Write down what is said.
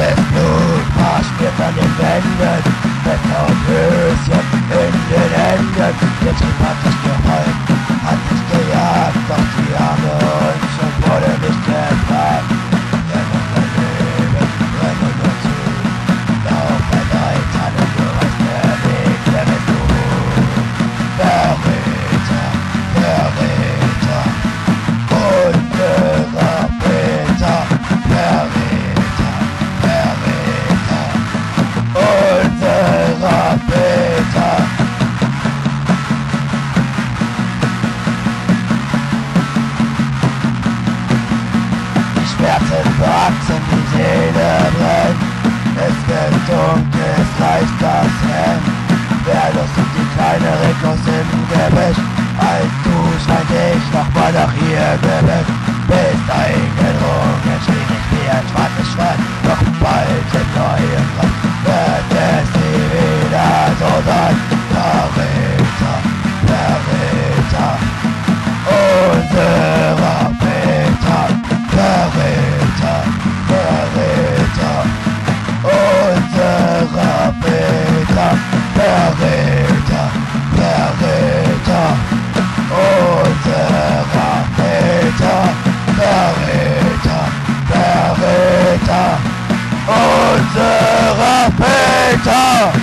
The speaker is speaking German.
Kaltes Blut marschmiert an den Wänden, Wetter und Höschen in den Händen. Der Trieb hat dich geholfen, hat dich gejagt, doch die Arme und schon wurde nicht gefragt. Denn unser Leben brennt nur zu, laufe weiter, denn du weißt der Weg, der bist du. Verräter, Verräter, unserer Peter, Verräter, Verräter, unserer Peter. Die Schmerzen wachsen, die Seele brennt, es wird dunkel, es reicht das Rennen. Wehrlos sind die kleinen Rekos im Gebüsch, als du scheint ich nochmal nach hier gewünscht. Bist eingedrungen, schwierig wie ein schwarzes Schwein, doch bald im neuen Land wird es nie wieder so sein. Verräter, Verräter, unserer Peter, Verräter, Verräter, unserer Peter, Verräter, Verräter, unserer Peter, Verräter, Verräter, unserer Peter.